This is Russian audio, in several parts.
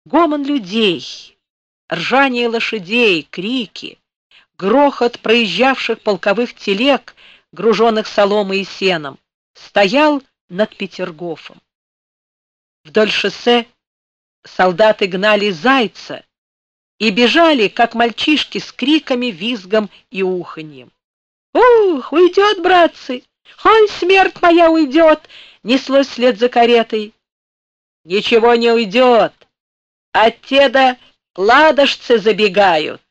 Гомон людей, ржание лошадей, крики, грохот проезжавших полковых телег, груженных соломой и сеном, стоял над Петергофом. Вдоль шоссе солдаты гнали зайца и бежали, как мальчишки, с криками, визгом и уханьем. «Ух, уйдет, братцы! Ой, смерть моя уйдет!» неслось вслед за каретой. «Ничего не уйдет! Оттеда ладожцы забегают!»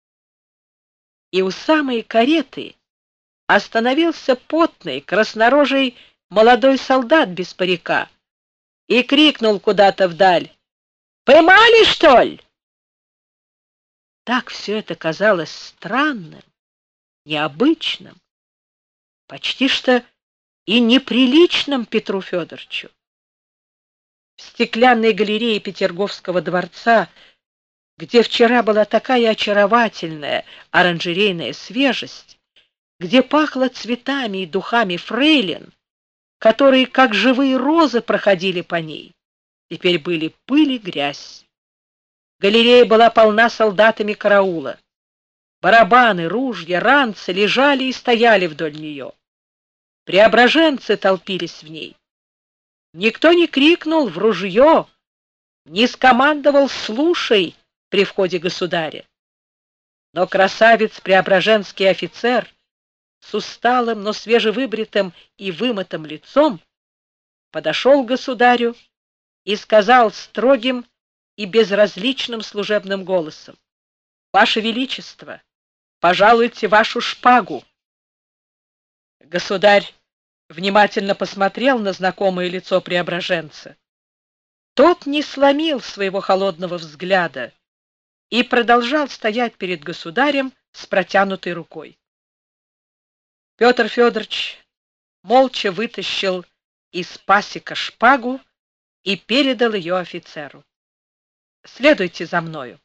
И у самой кареты остановился потный, краснорожий молодой солдат без парика и крикнул куда-то вдаль: «Поймали, что ли?» Так все это казалось странным, необычным, почти что и неприличным Петру Федоровичу. В стеклянной галерее Петерговского дворца, где вчера была такая очаровательная оранжерейная свежесть, где пахло цветами и духами фрейлин, которые, как живые розы, проходили по ней, теперь были пыль и грязь. Галерея была полна солдатами караула. Барабаны, ружья, ранцы лежали и стояли вдоль нее. Преображенцы толпились в ней. Никто не крикнул в ружье, не скомандовал «слушай» при входе государя. Но красавец-преображенский офицер с усталым, но свежевыбритым и вымытым лицом подошел к государю и сказал строгим и безразличным служебным голосом: «Ваше Величество, пожалуйте вашу шпагу». Государь внимательно посмотрел на знакомое лицо преображенца. Тот не сломил своего холодного взгляда и продолжал стоять перед государем с протянутой рукой. Петр Федорович молча вытащил из пасека шпагу и передал ее офицеру. «Следуйте за мною».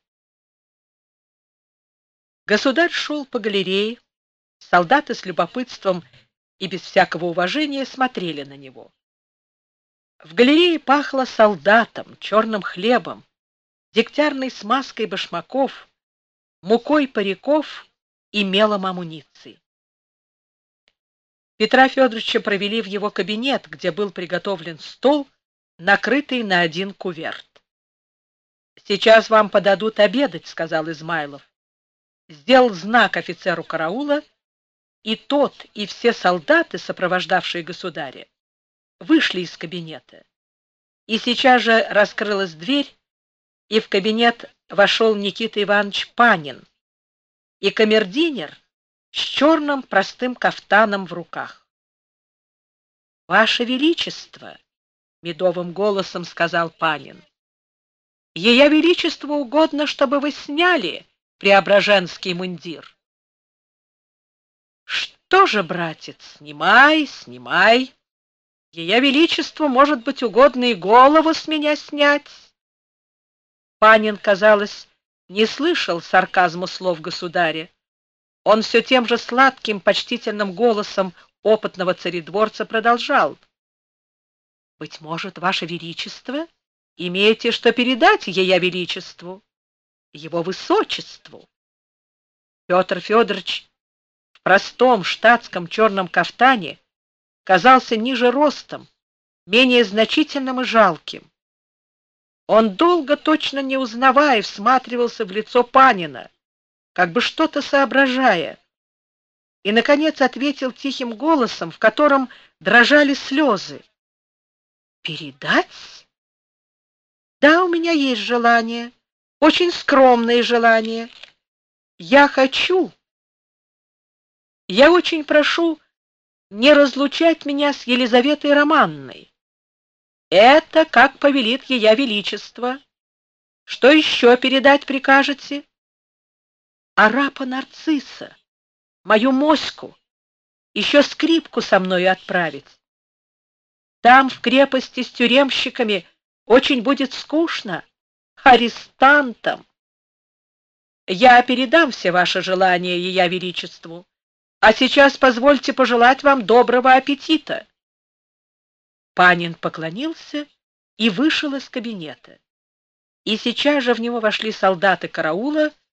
Государь шел по галерее, солдаты с любопытством и без всякого уважения смотрели на него. В галерее пахло солдатом, черным хлебом, дегтярной смазкой башмаков, мукой париков и мелом амуниции. Петра Федоровича провели в его кабинет, где был приготовлен стол, накрытый на один куверт. «Сейчас вам подадут обедать», — сказал Измайлов. Сделал знак офицеру караула, и тот, и все солдаты, сопровождавшие государя, вышли из кабинета. И сейчас же раскрылась дверь, и в кабинет вошел Никита Иванович Панин и камердинер с черным простым кафтаном в руках. «Ваше Величество», — медовым голосом сказал Панин, — «Ее Величеству угодно, чтобы вы сняли преображенский мундир». «Что же, братец, снимай, снимай. Ее Величеству, может быть, угодно и голову с меня снять». Панин, казалось, не слышал сарказма слов государя. Он все тем же сладким, почтительным голосом опытного царедворца продолжал: «Быть может, Ваше Величество имеете что передать Ее Величеству, Его Высочеству?» Петр Федорович в простом штатском черном кафтане казался ниже ростом, менее значительным и жалким. Он долго, точно не узнавая, всматривался в лицо Панина, как бы что-то соображая, и, наконец, ответил тихим голосом, в котором дрожали слезы: «Передать? Да, у меня есть желание, очень скромное желание. Я очень прошу не разлучать меня с Елизаветой Романной. Это как повелит Ее Величество. Что еще передать прикажете?» «Арапа Нарцисса, мою моську, еще скрипку со мною отправить. Там, в крепости с тюремщиками, очень будет скучно, арестантам. Я передам все ваши желания Ее Величеству, а сейчас позвольте пожелать вам доброго аппетита». Панин поклонился и вышел из кабинета. и сейчас же в него вошли солдаты караула